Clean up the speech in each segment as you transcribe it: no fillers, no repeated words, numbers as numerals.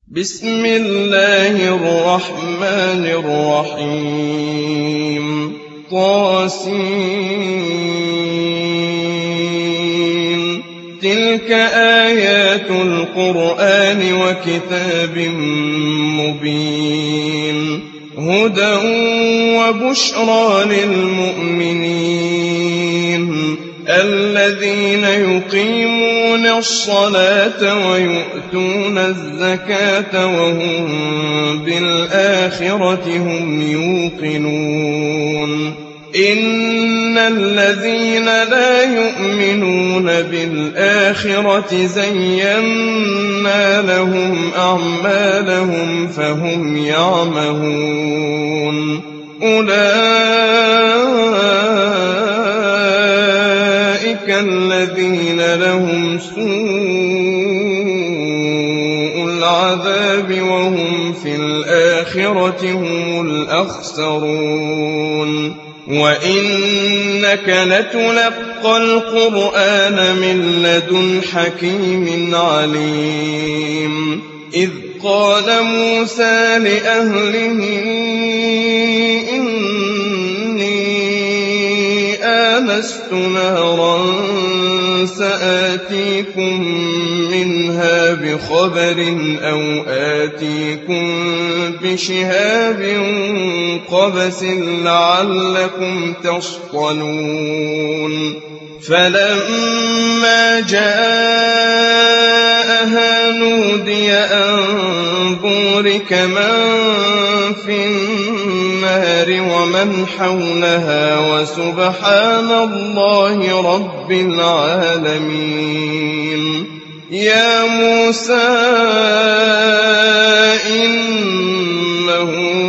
بسم الله الرحمن الرحيم طاسين تلك آيات القرآن وكتاب مبين هدى وبشرى للمؤمنين الذين يقيمون الصلاة ويؤتون الزكاة وهم بالآخرة هم يوقنون إن الذين لا يؤمنون بالآخرة زينا لهم أعمالهم فهم يعمهون أولئك الذين لهم سوء العذاب وهم في الآخرة هم الأخسرون وإنك لتلقى القرآن من لدن حكيم عليم إذ قال موسى لأهله آنست نارا سآتيكم منها بخبر أو آتيكم بشهاب قبس لعلكم تصطلون فلما جاءها نودي أن بورك من في النار ومن حولها وسبحان الله رب العالمين يا موسى إنه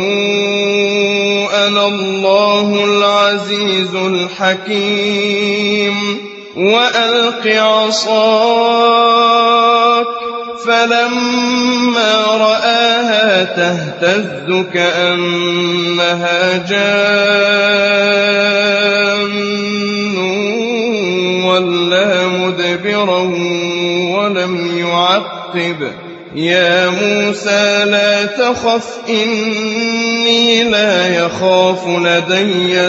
أنا الله العزيز الحكيم وألق عصاك فلما رآها تهتز كأنها جان ولا مدبرا ولم يعقب يا موسى لا تخف إني لا يخاف لدي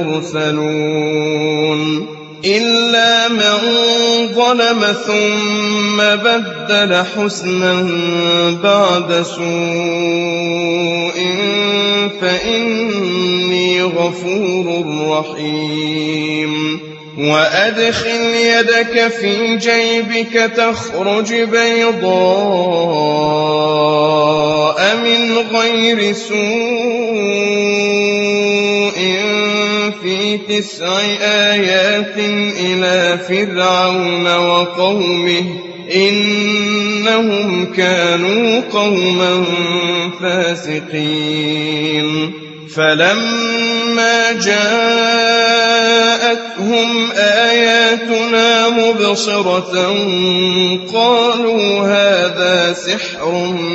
المرسلون إلا من ظلم ثم بدل حسنا بعد سوء فإني غفور رحيم وأدخل يدك في جيبك تخرج بيضاء من غير سوء في 9 آيات إلى فرعون وقومه إنهم كانوا قوما فاسقين فلما جاءتهم آياتنا مبصرة قالوا هذا سحر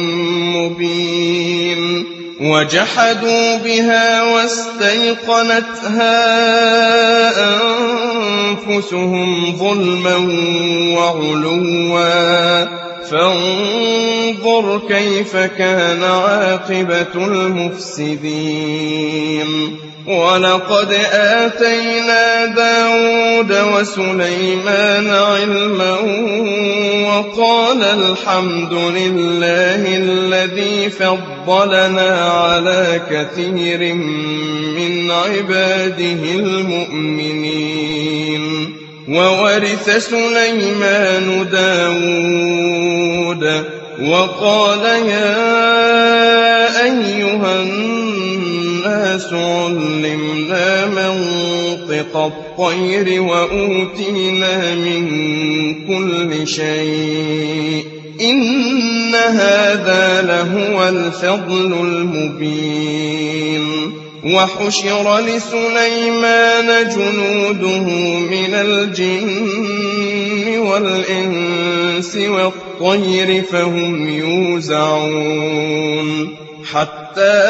مبين وجحدوا بها واستيقنتها أنفسهم ظلما وعلوا فانظر كيف كان عاقبة المفسدين ولقد آتينا داود وسليمان علما وقال الحمد لله الذي فضلنا على كثير من عباده المؤمنين وورث سليمان داود وقال يا أيها الناس علمنا منطق الطير وأوتينا من كل شيء إن هذا لهو الفضل المبين وحشر لسليمان جنوده من الجن والإنس والطير فهم يوزعون حتى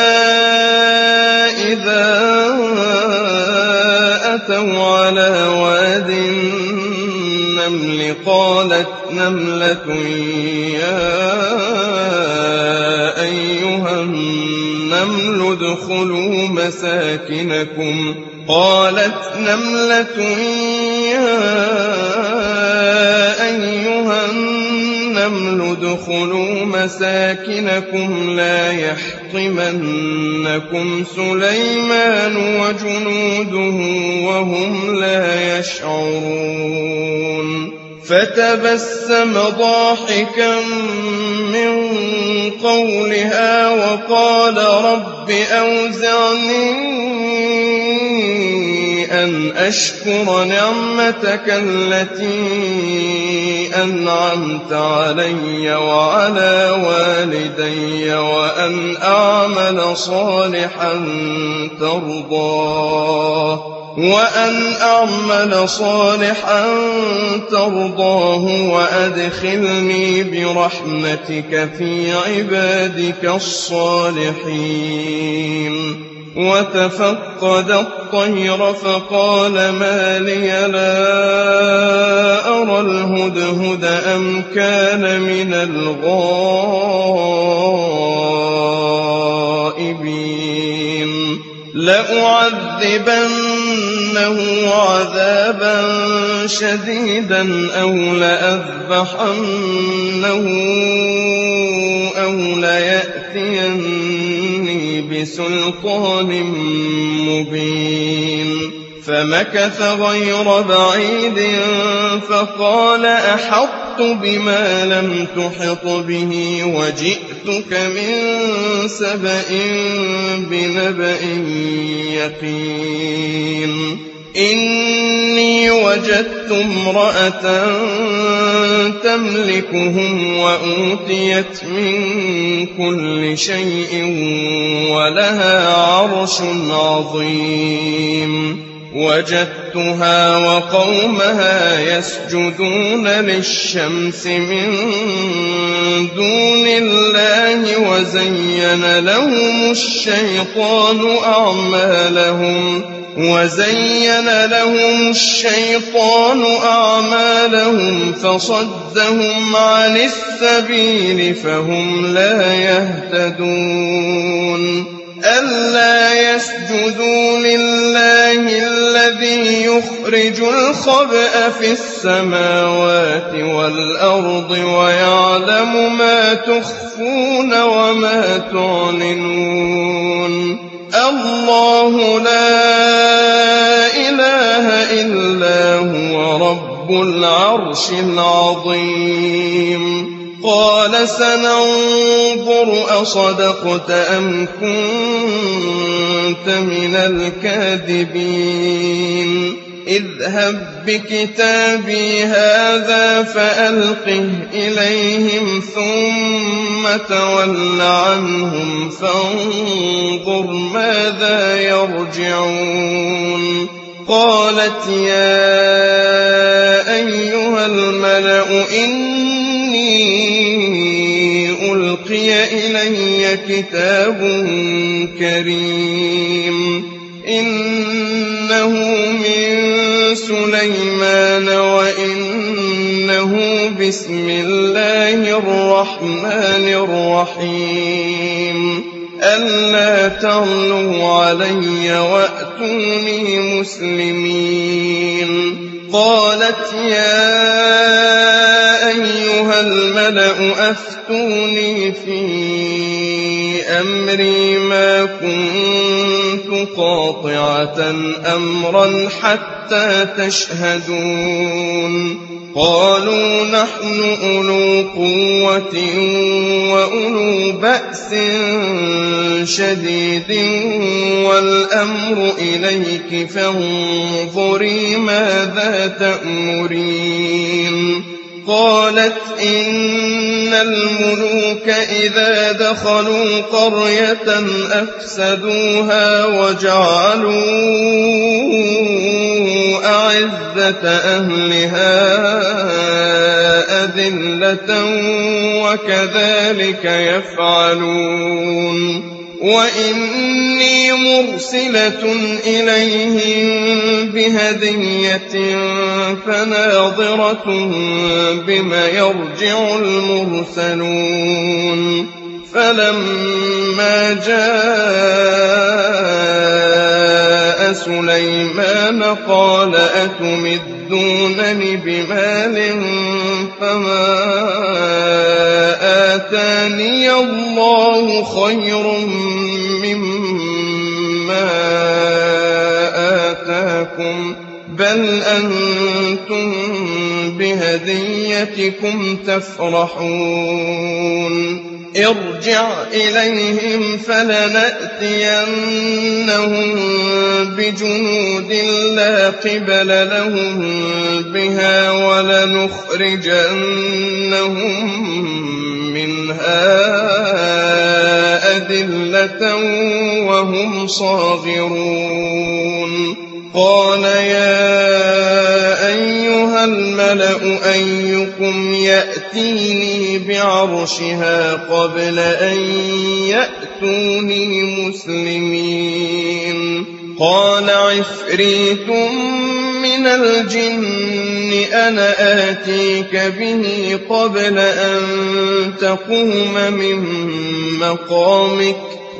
إذا أتوا على واد النمل قالت نملة يا النمل ادخلوا مساكنكم قالت نملة يا أيها النمل ادخلوا مساكنكم لا يحطمنكم سليمان وجنوده وهم لا يشعرون فتبسم ضاحكا من قولها وقال رب أوزعني أن أشكر نعمتك التي أنعمت علي وعلى والدي وأن أعمل صالحا ترضاه وأدخلني برحمتك في عبادك الصالحين وتفقد الطير فقال ما لي لا أرى الهدهد أم كان من الغائبين لأعذبنه عذابا شديدا أو لأذبحنه أو ليأتيني بسلطان مبين فمكث غير بعيد فقال أحطت بما لم تحط به وجئتك من سبأ بنبأ يقين إني وجدت امرأة تملكهم وأوتيت من كل شيء ولها عرش عظيم وجدتها وقومها يسجدون للشمس من دون الله وزين لهم الشيطان أعمالهم فصدهم عن السبيل فهم لا يهتدون ألا يسجدوا لله الذي يخرج الخبأ في السماوات والأرض ويعلم ما تخفون وما تعلنون الله لا إله إلا هو رب العرش العظيم قال سننظر أصدقت أم كنت من الكاذبين اذهب بكتابي هذا فألقه إليهم ثم تول عنهم فانظر ماذا يرجعون قالت يا أيها الملأ إني ألقي إلي كتاب كريم إنه من سليمان وإنه بسم الله الرحمن الرحيم ألا تعلوا علي وأتوني مسلمين قالت يا أيها الملأ أفتوني في أمري ما كنت قاطعة أمرا حتى تشهدون قالوا نحن أولو قوة وأولو بأس شديد والأمر إليك فانظري ماذا تأمرين قالت إن الملوك إذا دخلوا قرية أفسدوها وجعلوا أعزة أهلها أذلة وكذلك يفعلون وإني مرسلة إليهم بهدية فناظرة بما يرجع المرسلون فلما جاء سليمان قال أتمدونني بمال فما آتاني الله خير مما آتاكم بل أنتم بهديتكم تفرحون ارجع إليهم فلنأتينهم بجنود لا قبل لهم بها ولنخرجنهم منها أذلة وهم صاغرون قال يا أيها الملأ أيكم يأتيني بعرشها قبل أن يأتوني مسلمين قال عفريت من الجن أنا آتيك به قبل أن تقوم من مقامك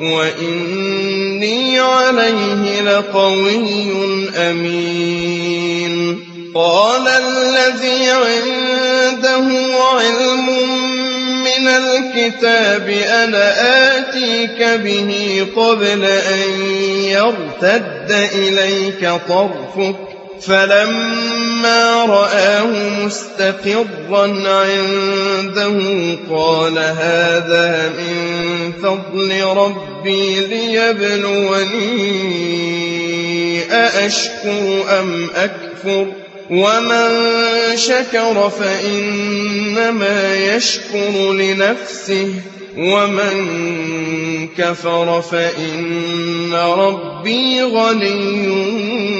وإني عليه لقوي أمين قال الذي عنده علم من الكتاب أنا آتيك به قبل أن يرتد إليك طرفك فلما رآه مستقرا عنده قال هذا من فضل ربي ليبلوني أأشكر أم أكفر ومن شكر فإنما يشكر لنفسه ومن كفر فإن ربي غني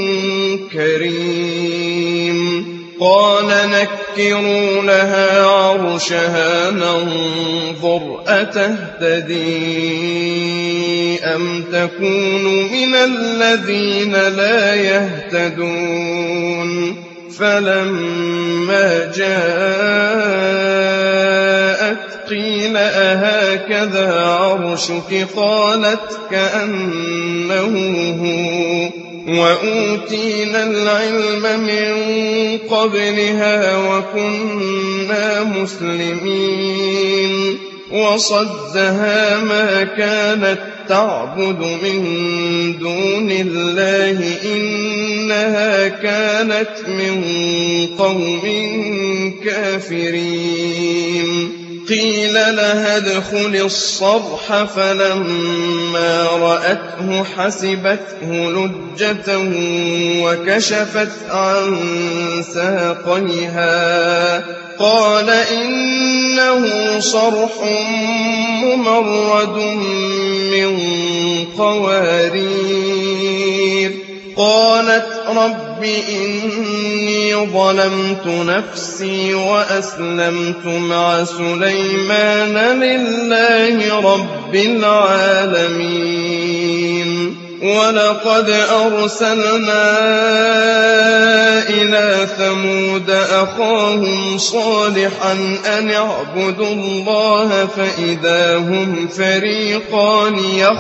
كريم قال نكروا لها عرشها ننظر أتهتدي أم تكون من الذين لا يهتدون فلما جاءت قيل أهكذا عرشك قالت كأنه هو وأوتينا العلم من قبلها وكنا مسلمين وصدها ما كانت تعبد من دون الله إنها كانت من قوم كافرين قيل لها ادخل الصرح فلما رأته حسبته لجة وكشفت عن ساقيها قال إنه صرح ممرد من قوارير قالت رب إني ظلمت نفسي وأسلمت مع سليمان لله رب العالمين ولقد أرسلنا إلى ثمود أخاهم صالحا أن اعبدوا الله فإذا هم فريقان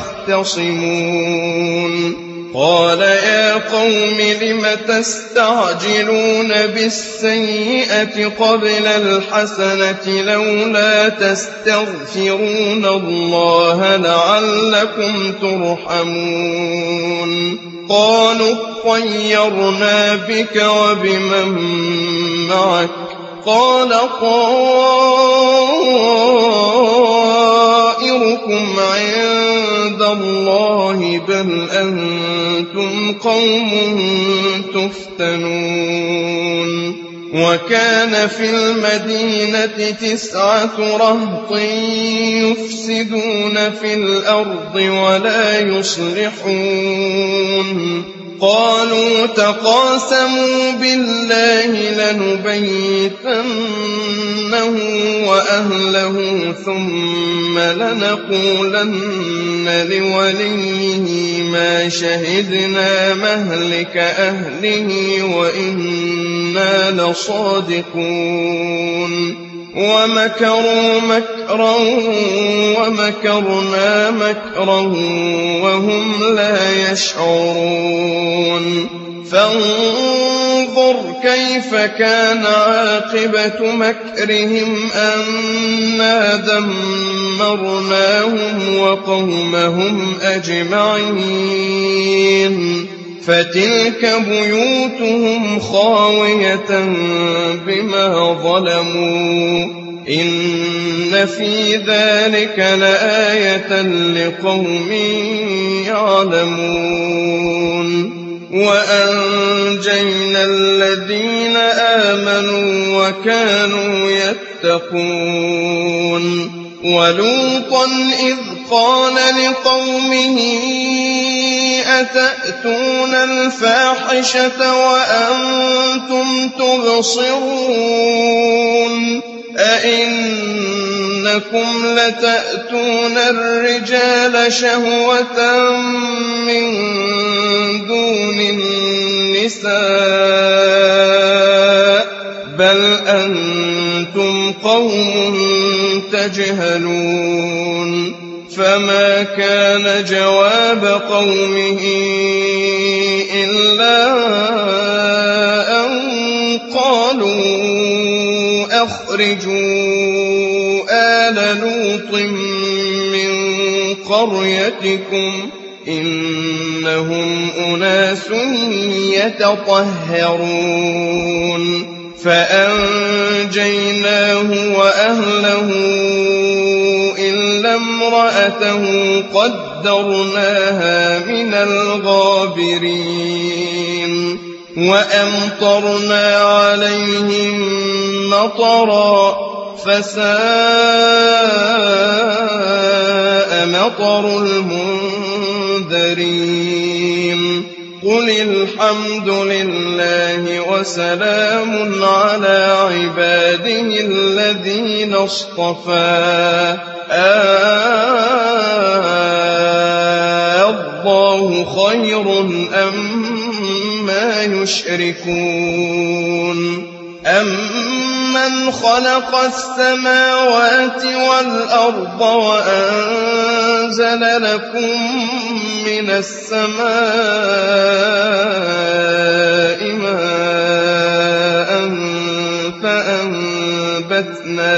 يختصمون قال يا قوم لم تستعجلون بالسيئة قبل الحسنة لولا تستغفرون الله لعلكم ترحمون قالوا اطيرنا بك وبمن معك قال طائركم عند الله بل أنتم قوم تفتنون وكان في المدينة 9 رهط يفسدون في الأرض ولا يصلحون قالوا تقاسموا بالله لنبيتنه وأهله ثم لنقولن لوليه ما شهدنا مهلك أهله وإنا لصادقون ومكروا مكرا ومكرنا مكرا وهم لا يشعرون فانظر كيف كان عاقبة مكرهم أنا دمرناهم وقومهم أجمعين فتلك بيوتهم خاوية بما ظلموا إن في ذلك لآية لقوم يعلمون وأنجينا الذين آمنوا وكانوا يتقون ولوطا إذ قال لقومه أتأتون الفاحشة وأنتم تبصرون أئنكم لتأتون الرجال شهوة من دون النساء بل أنتم قوم تجهلون فما كان جواب قومه إلا أن قالوا أخرجوا آل لوط من قريتكم إنهم أناس يتطهرون فأنجيناه وأهله إلا امرأته قدرناها من الغابرين وأمطرنا عليهم مطرا فساء مطر المنذرين قل الحمد لله وسلام على عباده الذين اصطفى الله خير أمّا يشركون أمن خلق السماوات والأرض وأنزل لكم من السماء ماء فأنبتنا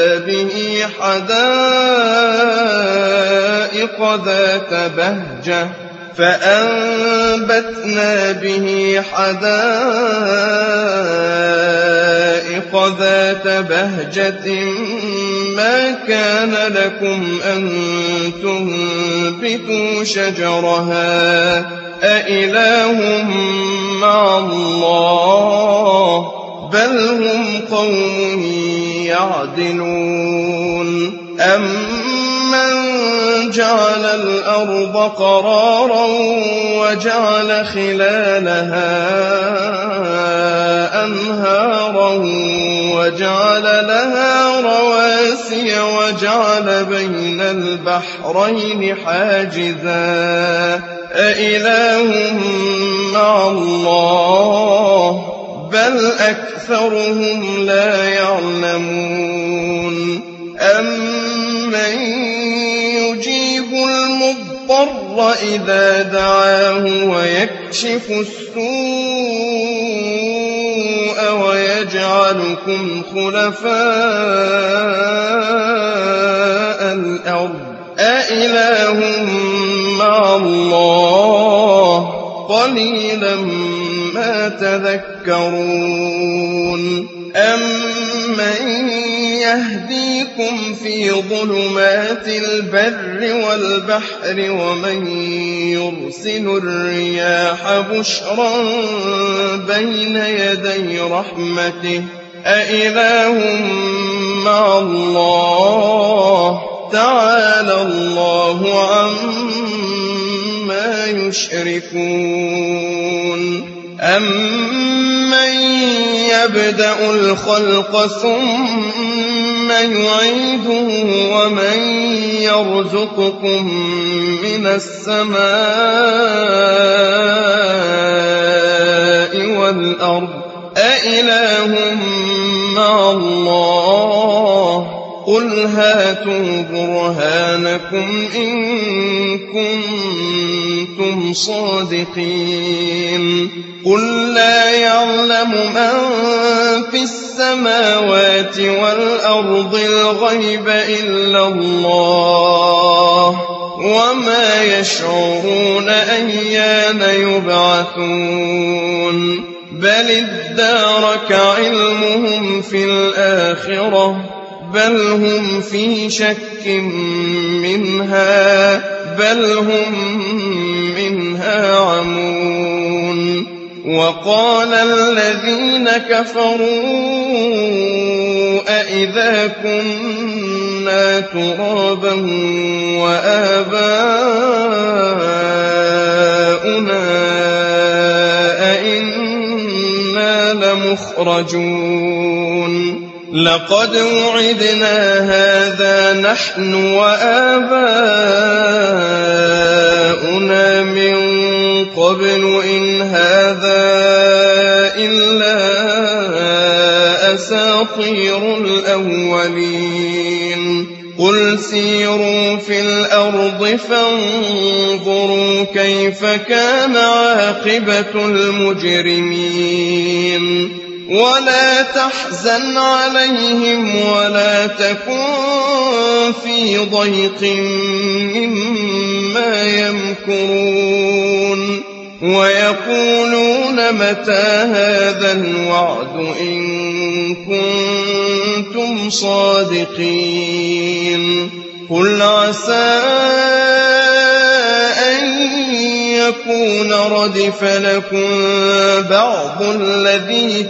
به حدائق ذات بهجة ما كان لكم أن تنبتوا شجرها أإله مع الله بل هم قوم يعدلون أمن جعل الأرض قرارا وجعل خلالها أنهارا وجعل لها رواسي وجعل بين البحرين حاجزا أإله مع الله بل أكثرهم لا يعلمون أمن يجيب المضطر إذا دعاه ويكشف السوء ويجعلكم خلفاء الأرض أإله مع الله قليلا ما تذكرون أمن يهديكم في ظلمات البر والبحر ومن يرسل الرياح بشرا بين يدي رحمته أإله مع الله تعالى الله عما يشركون أمن يبدأ الخلق ثم يعيده ومن يرزقكم من السماء والأرض أإله مع الله قل هاتوا برهانكم إن كنتم صادقين قل لا يعلم من في السماوات والأرض الغيب إلا الله وما يشعرون أيان يبعثون بل ادارك علمهم في الآخرة بل هم في شك منها بل هم منها عمون وقال الذين كفروا أإذا كنا ترابا وآباؤنا أإنا لمخرجون لقد وعدنا هذا نحن وآباؤنا من قبل إن هذا إلا أساطير الأولين قل سيروا في الأرض فانظروا كيف كان عاقبة المجرمين ولا تحزن عليهم ولا تكن في ضيق مما يمكرون ويقولون متى هذا الوعد إن كنتم صادقين قل عسى أن يكون ردف لكم بعض الذي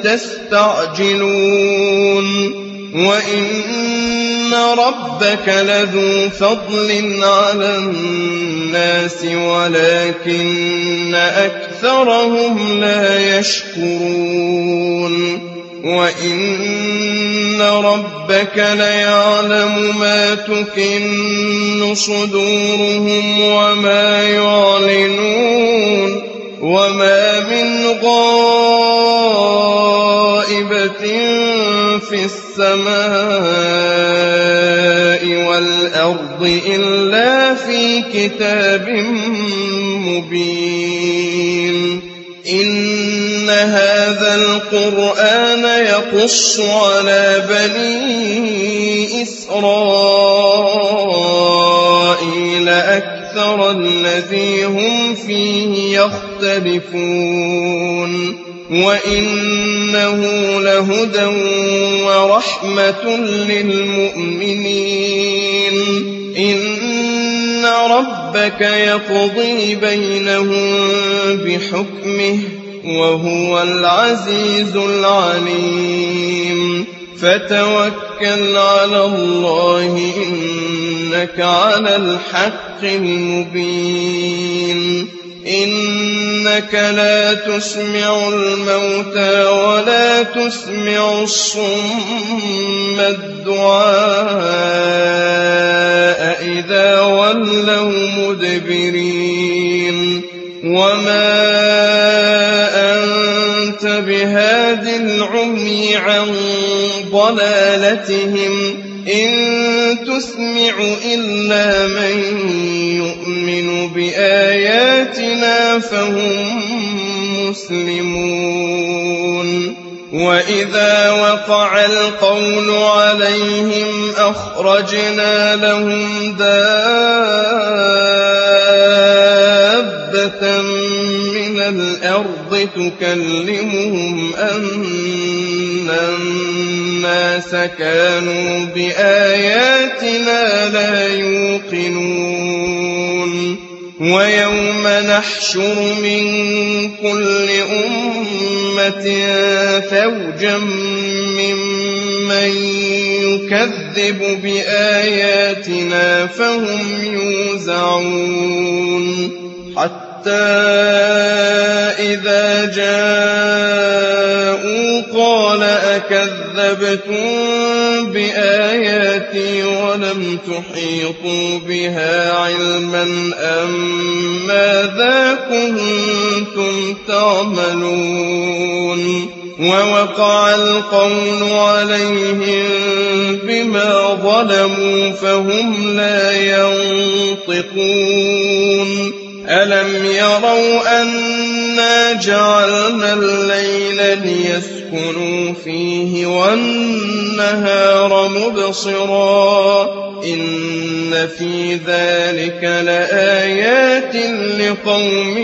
تستعجلون وإن ربك لذو فضل على الناس ولكن أكثرهم لا يشكرون وإن ربك ليعلم ما تكن صدورهم وما يعلنون وما من غائبة في السماء والأرض إلا في كتاب مبين إن هذا القرآن يقص على بني إسرائيل أكثر الذي هم فيه يختلفون وإنه لهدى ورحمة للمؤمنين إن ربك يقضي بينهم بحكمه وهو العزيز العليم فتوكل على الله إنك على الحق المبين إنك لا تسمع الموتى ولا تسمع الصم الدعاء إذا ولوا مدبرين وما أنت بهاد العمي عن ضلالتهم إن تسمع إلا من يؤمن بآياتنا فهم مسلمون وإذا وقع القول عليهم أخرجنا لهم دابة من الأرض تكلمهم أن الناس كانوا بآياتنا لا يوقنون ويوم نحشر من كل أمة فوجا ممن يكذب بآياتنا فهم يوزعون حتى إذا جاءوا قال أكذبتم بآياتي ولم تحيطوا بها علما أم ماذا كنتم تعملون ووقع القول عليهم بما ظلموا فهم لا ينطقون ألم يروا أنا جعلنا الليل ليسكنوا فيه والنهار مبصرا إن في ذلك لآيات لقوم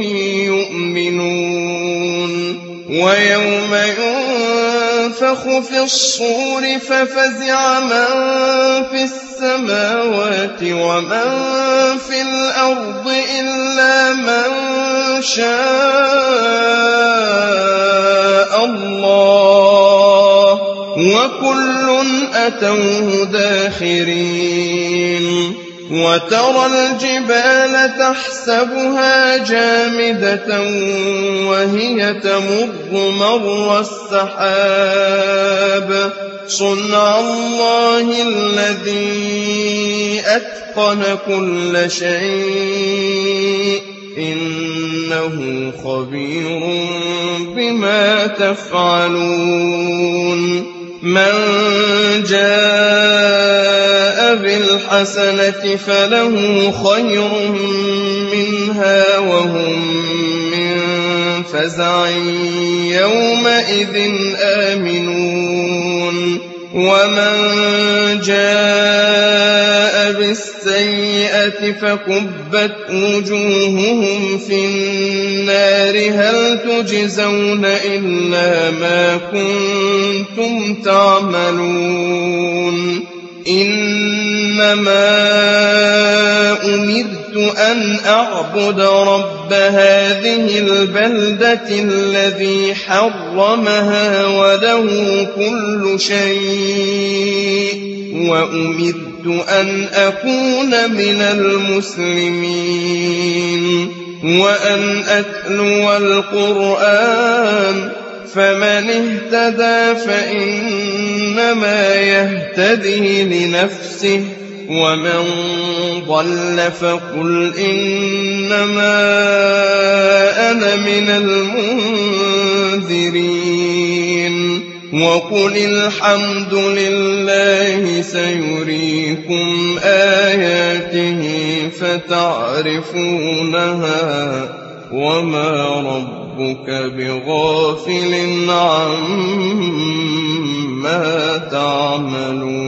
يؤمنون ويوم ينفخ في الصور ففزع من في السماوات ومن في الأرض إلا من شاء الله وكل أتوه داخرين وترى الجبال تحسبها جامدة وهي تمر مر السحاب صنع الله الذي أتقن كل شيء إنه خبير بما تفعلون من جاء بالحسنة فله خير منها وهم من فزع يومئذ آمنون ومن جاء بالسيئة فكبت وجوههم في النار هل تجزون إلا ما كنتم تعملون إنما أمرت أن أعبد رب هذه البلدة الذي حرمها وله كل شيء وأمرت أن أكون من المسلمين وأن أتلو القرآن فمن اهتدى فإنما يهتدي لنفسه ومن ضل فقل إنما أنا من المنذرين وقل الحمد لله سيريكم آياته فتعرفونها وما ربك بغافل عما تعملون